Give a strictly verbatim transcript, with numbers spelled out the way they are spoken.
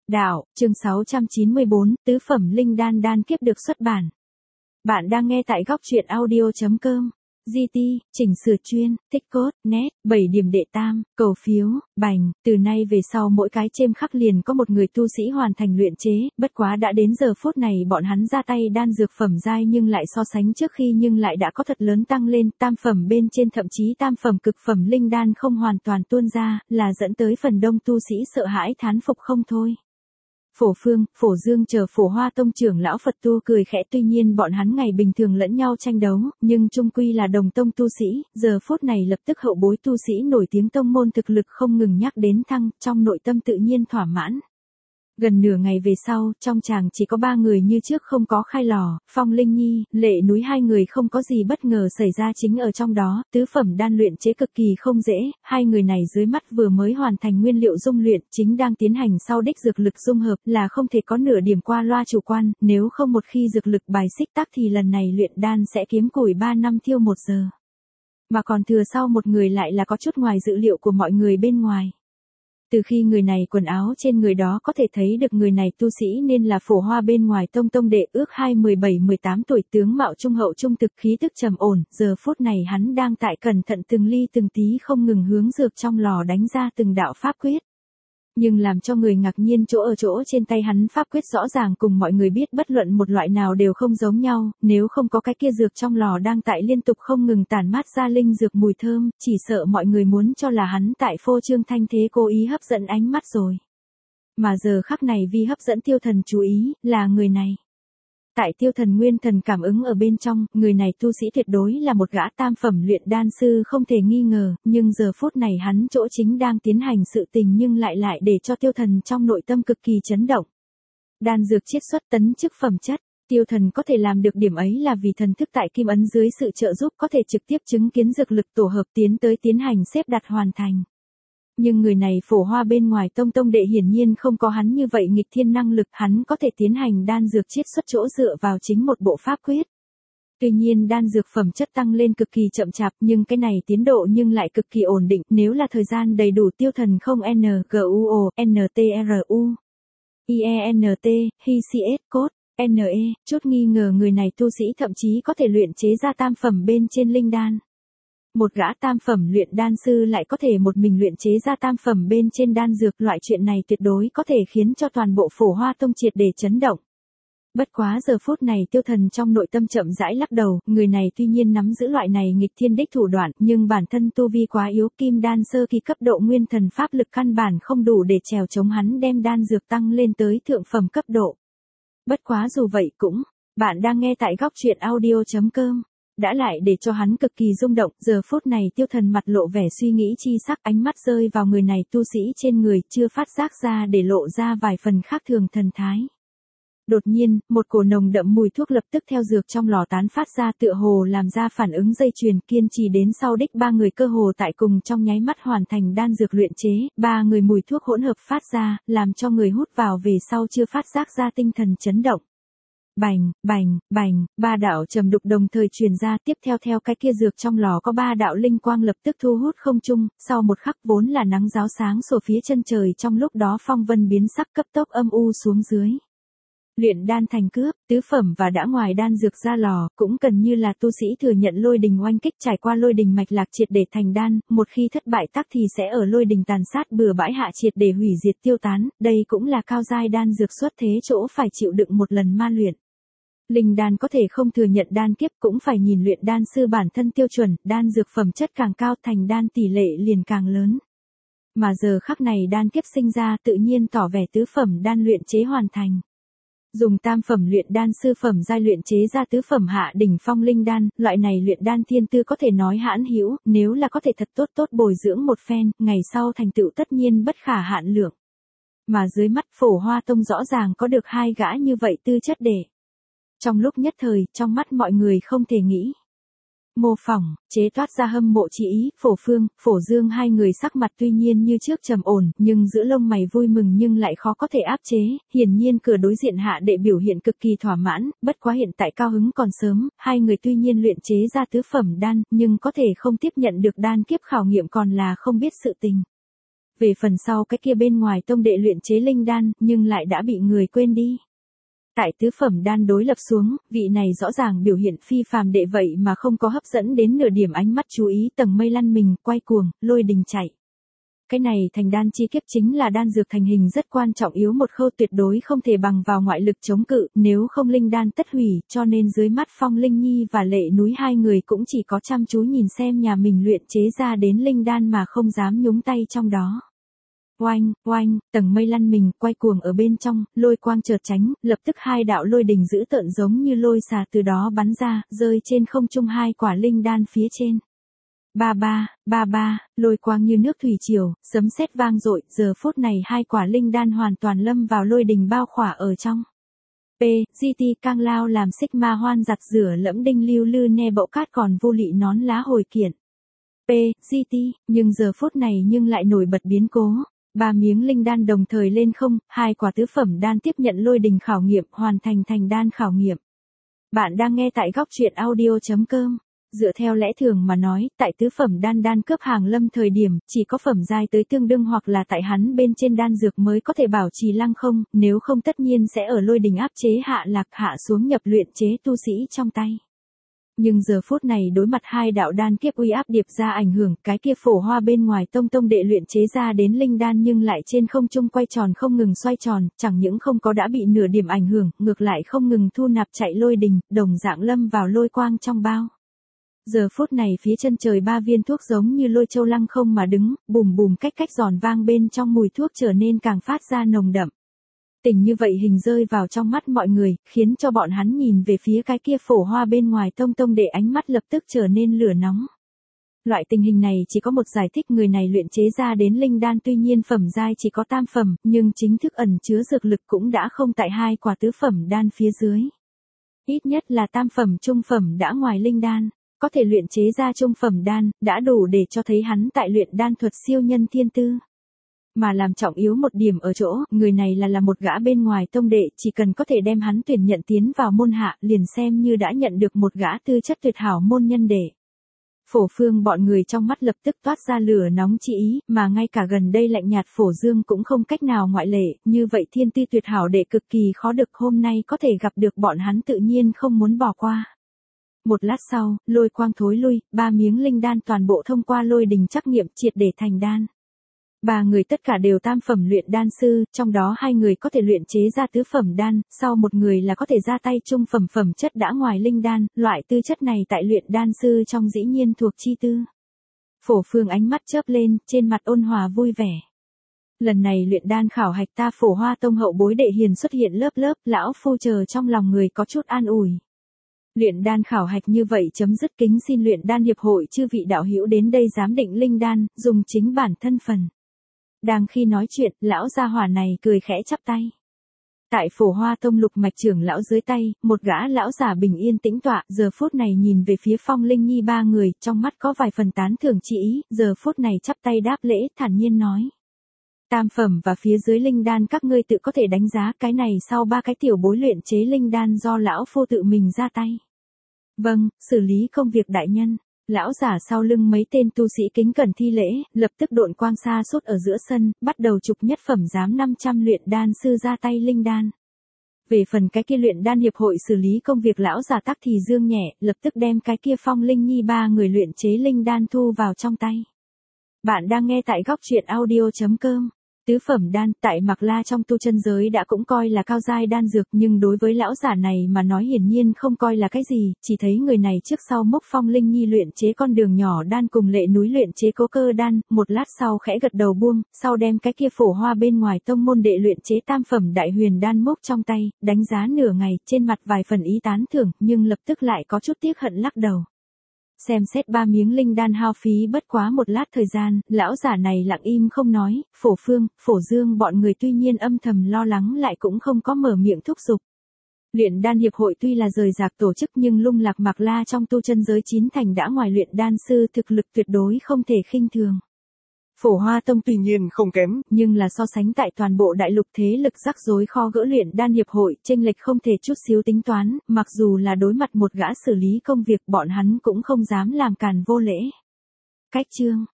Đạo, chương sáu trăm chín mươi bốn, tứ phẩm linh đan đan kiếp được xuất bản. Bạn đang nghe tại góc truyện audio.com. giê tê, chỉnh sửa chuyên, thích cốt, nét, bảy điểm đệ tam, cầu phiếu, bành, từ nay về sau mỗi cái chêm khắc liền có một người tu sĩ hoàn thành luyện chế, bất quá đã đến giờ phút này bọn hắn ra tay đan dược phẩm giai nhưng lại so sánh trước khi nhưng lại đã có thật lớn tăng lên, tam phẩm bên trên thậm chí tam phẩm cực phẩm linh đan không hoàn toàn tuôn ra, là dẫn tới phần đông tu sĩ sợ hãi thán phục không thôi. Phổ Phương, Phổ Dương chờ Phổ Hoa Tông trưởng lão Phật tu cười khẽ, tuy nhiên bọn hắn ngày bình thường lẫn nhau tranh đấu, nhưng chung quy là đồng tông tu sĩ, giờ phút này lập tức hậu bối tu sĩ nổi tiếng tông môn thực lực không ngừng nhắc đến thăng, trong nội tâm tự nhiên thỏa mãn. Gần nửa ngày về sau, trong chàng chỉ có ba người như trước không có khai lò, Phong Linh Nhi, Lệ Núi hai người không có gì bất ngờ xảy ra chính ở trong đó, tứ phẩm đan luyện chế cực kỳ không dễ, hai người này dưới mắt vừa mới hoàn thành nguyên liệu dung luyện, chính đang tiến hành sau đích dược lực dung hợp là không thể có nửa điểm qua loa chủ quan, nếu không một khi dược lực bài xích tắc thì lần này luyện đan sẽ kiếm củi ba năm thiêu một giờ. Mà còn thừa sau một người lại là có chút ngoài dự liệu của mọi người bên ngoài. Từ khi người này quần áo trên người đó có thể thấy được người này tu sĩ nên là Phổ Hoa bên ngoài tông tông đệ ước hai mười bảy mười tám tuổi, tướng mạo trung hậu trung thực, khí tức trầm ổn, giờ phút này hắn đang tại cẩn thận từng ly từng tí không ngừng hướng dược trong lò đánh ra từng đạo pháp quyết. Nhưng làm cho người ngạc nhiên chỗ ở chỗ trên tay hắn pháp quyết rõ ràng cùng mọi người biết bất luận một loại nào đều không giống nhau, nếu không có cái kia dược trong lò đang tại liên tục không ngừng tản mát ra linh dược mùi thơm, chỉ sợ mọi người muốn cho là hắn tại phô trương thanh thế cố ý hấp dẫn ánh mắt rồi. Mà giờ khắc này vì hấp dẫn Tiêu Thần chú ý, là người này. Tại Tiêu Thần nguyên thần cảm ứng ở bên trong, người này tu sĩ tuyệt đối là một gã tam phẩm luyện đan sư không thể nghi ngờ, nhưng giờ phút này hắn chỗ chính đang tiến hành sự tình nhưng lại lại để cho Tiêu Thần trong nội tâm cực kỳ chấn động. Đan dược chiết xuất tấn chức phẩm chất, Tiêu Thần có thể làm được điểm ấy là vì thần thức tại kim ấn dưới sự trợ giúp có thể trực tiếp chứng kiến dược lực tổ hợp tiến tới tiến hành xếp đặt hoàn thành. Nhưng người này Phổ Hoa bên ngoài tông tông đệ hiển nhiên không có hắn như vậy nghịch thiên năng lực, hắn có thể tiến hành đan dược chiết xuất chỗ dựa vào chính một bộ pháp quyết. Tuy nhiên đan dược phẩm chất tăng lên cực kỳ chậm chạp nhưng cái này tiến độ nhưng lại cực kỳ ổn định, nếu là thời gian đầy đủ Tiêu Thần không N G U O, N T R U, I E N T, H C S, cốt, N E, chút nghi ngờ người này tu sĩ thậm chí có thể luyện chế ra tam phẩm bên trên linh đan. Một gã tam phẩm luyện đan sư lại có thể một mình luyện chế ra tam phẩm bên trên đan dược, loại chuyện này tuyệt đối có thể khiến cho toàn bộ Phổ Hoa Tông triệt để chấn động. Bất quá giờ phút này Tiêu Thần trong nội tâm chậm rãi lắc đầu, người này tuy nhiên nắm giữ loại này nghịch thiên đích thủ đoạn, nhưng bản thân tu vi quá yếu, kim đan sơ kỳ cấp độ nguyên thần pháp lực căn bản không đủ để trèo chống hắn đem đan dược tăng lên tới thượng phẩm cấp độ. Bất quá dù vậy cũng, bạn đang nghe tại góc truyện audio.com. Đã lại để cho hắn cực kỳ rung động, giờ phút này Tiêu Thần mặt lộ vẻ suy nghĩ chi sắc, ánh mắt rơi vào người này tu sĩ trên người, chưa phát giác ra để lộ ra vài phần khác thường thần thái. Đột nhiên, một cổ nồng đậm mùi thuốc lập tức theo dược trong lò tán phát ra, tựa hồ làm ra phản ứng dây chuyền, kiên trì đến sau đích ba người cơ hồ tại cùng trong nháy mắt hoàn thành đan dược luyện chế, ba người mùi thuốc hỗn hợp phát ra, làm cho người hút vào về sau chưa phát giác ra tinh thần chấn động. Bành, bành, bành, ba đạo trầm đục đồng thời truyền ra, tiếp theo theo cái kia dược trong lò có ba đạo linh quang lập tức thu hút không trung, sau một khắc vốn là nắng ráo sáng sổ phía chân trời trong lúc đó phong vân biến sắc cấp tốc âm u xuống dưới. Luyện đan thành cướp, tứ phẩm và đã ngoài đan dược ra lò, cũng cần như là tu sĩ thừa nhận lôi đình oanh kích, trải qua lôi đình mạch lạc triệt để thành đan, một khi thất bại tắc thì sẽ ở lôi đình tàn sát bừa bãi hạ triệt để hủy diệt tiêu tán, đây cũng là cao giai đan dược xuất thế chỗ phải chịu đựng một lần ma luyện. Linh đan có thể không thừa nhận đan kiếp cũng phải nhìn luyện đan sư bản thân tiêu chuẩn, đan dược phẩm chất càng cao thành đan tỷ lệ liền càng lớn. Mà giờ khắc này đan kiếp sinh ra tự nhiên tỏ vẻ tứ phẩm đan luyện chế hoàn thành. Dùng tam phẩm luyện đan sư phẩm giai luyện chế ra tứ phẩm hạ đỉnh phong linh đan, loại này luyện đan thiên tư có thể nói hãn hữu, nếu là có thể thật tốt tốt bồi dưỡng một phen, ngày sau thành tựu tất nhiên bất khả hạn lượng. Mà dưới mắt Phổ Hoa Tông rõ ràng có được hai gã như vậy tư chất để. Trong lúc nhất thời, trong mắt mọi người không thể nghĩ. Mô phỏng, chế toát ra hâm mộ chỉ ý, Phổ Phương, Phổ Dương hai người sắc mặt tuy nhiên như trước trầm ổn, nhưng giữa lông mày vui mừng nhưng lại khó có thể áp chế, hiển nhiên cửa đối diện hạ đệ biểu hiện cực kỳ thỏa mãn, bất quá hiện tại cao hứng còn sớm, hai người tuy nhiên luyện chế ra tứ phẩm đan, nhưng có thể không tiếp nhận được đan kiếp khảo nghiệm còn là không biết sự tình. Về phần sau cái kia bên ngoài tông đệ luyện chế linh đan, nhưng lại đã bị người quên đi. Tại tứ phẩm đan đối lập xuống, vị này rõ ràng biểu hiện phi phàm đệ vậy mà không có hấp dẫn đến nửa điểm ánh mắt chú ý, tầng mây lăn mình, quay cuồng, lôi đình chạy. Cái này thành đan chi kiếp chính là đan dược thành hình rất quan trọng yếu một khâu tuyệt đối không thể bằng vào ngoại lực chống cự, nếu không linh đan tất hủy, cho nên dưới mắt Phong Linh Nhi và Lệ Núi hai người cũng chỉ có chăm chú nhìn xem nhà mình luyện chế ra đến linh đan mà không dám nhúng tay trong đó. Oanh, oanh, tầng mây lăn mình, quay cuồng ở bên trong, lôi quang chợt tránh, lập tức hai đạo lôi đình dữ tợn giống như lôi xà từ đó bắn ra, rơi trên không trung hai quả linh đan phía trên. Ba ba, ba ba, lôi quang như nước thủy triều, sấm sét vang dội, giờ phút này hai quả linh đan hoàn toàn lâm vào lôi đình bao khỏa ở trong. P, giê tê Cang Lao làm Sigma hoan giặt rửa lẫm đinh lưu lư ne bậu cát còn vô lị nón lá hồi kiện. P, giê tê, nhưng giờ phút này nhưng lại nổi bật biến cố. Ba miếng linh đan đồng thời lên không, hai quả tứ phẩm đan tiếp nhận lôi đình khảo nghiệm, hoàn thành thành đan khảo nghiệm. Bạn đang nghe tại góc truyện audio chấm com. Dựa theo lẽ thường mà nói, tại tứ phẩm đan đan cướp hàng lâm thời điểm, chỉ có phẩm giai tới tương đương hoặc là tại hắn bên trên đan dược mới có thể bảo trì lăng không, nếu không tất nhiên sẽ ở lôi đình áp chế hạ lạc hạ xuống nhập luyện chế tu sĩ trong tay. Nhưng giờ phút này đối mặt hai đạo đan kiếp uy áp điệp ra ảnh hưởng, cái kia phổ hoa bên ngoài tông tông đệ luyện chế ra đến linh đan nhưng lại trên không trung quay tròn không ngừng xoay tròn, chẳng những không có đã bị nửa điểm ảnh hưởng, ngược lại không ngừng thu nạp chạy lôi đình, đồng dạng lâm vào lôi quang trong bao. Giờ phút này phía chân trời ba viên thuốc giống như lôi châu lăng không mà đứng, bùm bùm cách cách giòn vang bên trong mùi thuốc trở nên càng phát ra nồng đậm. Tình như vậy hình rơi vào trong mắt mọi người, khiến cho bọn hắn nhìn về phía cái kia phổ hoa bên ngoài tông tông để ánh mắt lập tức trở nên lửa nóng. Loại tình hình này chỉ có một giải thích, người này luyện chế ra đến linh đan tuy nhiên phẩm giai chỉ có tam phẩm, nhưng chính thức ẩn chứa dược lực cũng đã không tại hai quả tứ phẩm đan phía dưới. Ít nhất là tam phẩm trung phẩm đã ngoài linh đan. Có thể luyện chế ra trung phẩm đan, đã đủ để cho thấy hắn tại luyện đan thuật siêu nhân thiên tư. Mà làm trọng yếu một điểm ở chỗ, người này là là một gã bên ngoài tông đệ, chỉ cần có thể đem hắn tuyển nhận tiến vào môn hạ, liền xem như đã nhận được một gã tư chất tuyệt hảo môn nhân đệ. Phổ Phương bọn người trong mắt lập tức toát ra lửa nóng chi ý, mà ngay cả gần đây lạnh nhạt Phổ Dương cũng không cách nào ngoại lệ, như vậy thiên tư tuyệt hảo đệ cực kỳ khó được hôm nay có thể gặp được bọn hắn tự nhiên không muốn bỏ qua. Một lát sau, lôi quang thối lui, ba miếng linh đan toàn bộ thông qua lôi đình trắc nghiệm triệt để thành đan. Ba người tất cả đều tam phẩm luyện đan sư, trong đó hai người có thể luyện chế ra tứ phẩm đan, sau một người là có thể ra tay trung phẩm phẩm chất đã ngoài linh đan, loại tư chất này tại luyện đan sư trong dĩ nhiên thuộc chi tư. Phổ Phương ánh mắt chớp lên, trên mặt ôn hòa vui vẻ. Lần này luyện đan khảo hạch ta Phổ Hoa tông hậu bối đệ hiền xuất hiện lớp lớp, lão phu chờ trong lòng người có chút an ủi. Luyện đan khảo hạch như vậy chấm dứt, kính xin luyện đan hiệp hội chư vị đạo hữu đến đây giám định linh đan, dùng chính bản thân phần. Đang khi nói chuyện, lão gia hỏa này cười khẽ chắp tay. Tại Phổ Hoa tông lục mạch trưởng lão dưới tay, một gã lão giả bình yên tĩnh tọa, giờ phút này nhìn về phía Phong Linh Nhi ba người, trong mắt có vài phần tán thưởng chi ý, giờ phút này chắp tay đáp lễ, thản nhiên nói. Tam phẩm và phía dưới linh đan các ngươi tự có thể đánh giá, cái này sau ba cái tiểu bối luyện chế linh đan do lão phu tự mình ra tay. Vâng, xử lý công việc đại nhân. Lão giả sau lưng mấy tên tu sĩ kính cẩn thi lễ, lập tức độn quang xa suốt ở giữa sân, bắt đầu chụp nhất phẩm giám năm trăm luyện đan sư ra tay linh đan. Về phần cái kia luyện đan hiệp hội xử lý công việc lão giả tắc thì dương nhẹ, lập tức đem cái kia Phong Linh Nhi ba người luyện chế linh đan thu vào trong tay. Bạn đang nghe tại góc truyện audio chấm com. Tứ phẩm đan tại Mạc La trong tu chân giới đã cũng coi là cao giai đan dược, nhưng đối với lão giả này mà nói hiển nhiên không coi là cái gì, chỉ thấy người này trước sau mốc Phong Linh Nhi luyện chế con đường nhỏ đan cùng Lệ Núi luyện chế cố cơ đan, một lát sau khẽ gật đầu buông, sau đem cái kia Phổ Hoa bên ngoài tông môn đệ luyện chế tam phẩm đại huyền đan mốc trong tay, đánh giá nửa ngày, trên mặt vài phần ý tán thưởng, nhưng lập tức lại có chút tiếc hận lắc đầu. Xem xét ba miếng linh đan hao phí bất quá một lát thời gian, lão giả này lặng im không nói, Phổ Phương, Phổ Dương bọn người tuy nhiên âm thầm lo lắng lại cũng không có mở miệng thúc giục. Luyện đan hiệp hội tuy là rời rạc tổ chức nhưng lung lạc Mạc La trong tu chân giới chín thành đã ngoài luyện đan sư, thực lực tuyệt đối không thể khinh thường. Phổ Hoa tông tuy nhiên không kém, nhưng là so sánh tại toàn bộ đại lục thế lực rắc rối kho gỡ luyện đan hiệp hội, chênh lệch không thể chút xíu tính toán, mặc dù là đối mặt một gã xử lý công việc bọn hắn cũng không dám làm càn vô lễ. Cách chương